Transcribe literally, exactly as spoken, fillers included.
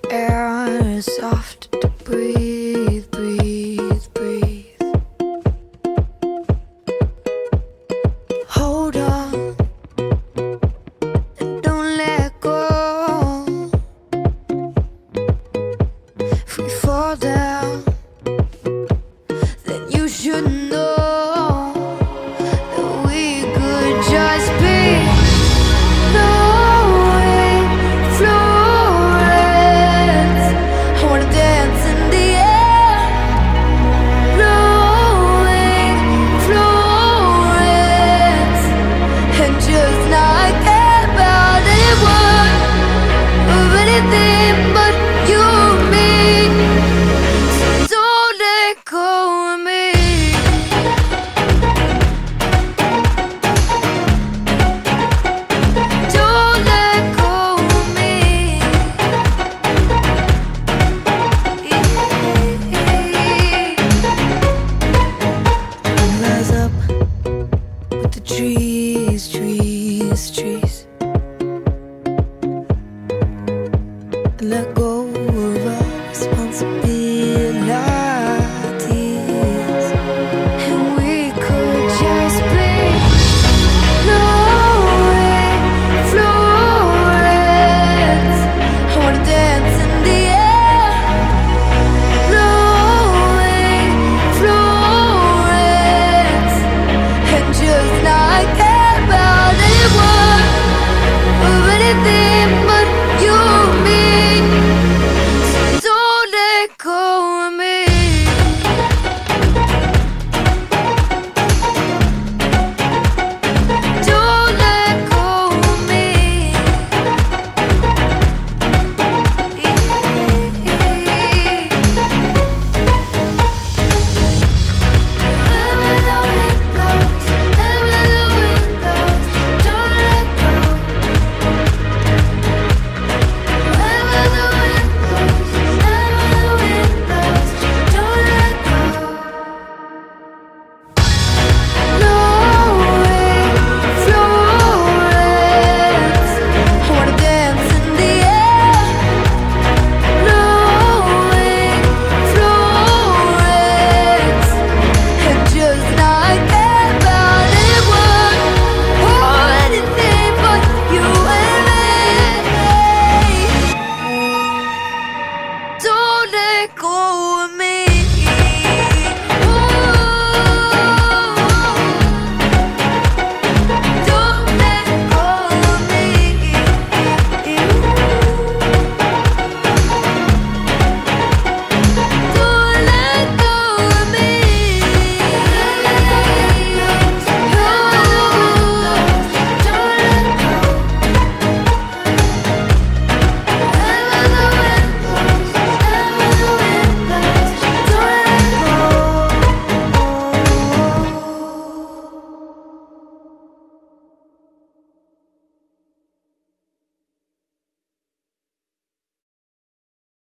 Air is soft to breathe, breathe, breathe. Hold on and don't let go. If we fall down, then you should know that we could just be flowing, Florence. I wanna dance in the air, blowing, Florence, and just not care about anyone or anything but you and me. So don't let go of me. Don't let go of me. Rise up with the trees, trees, trees. Let go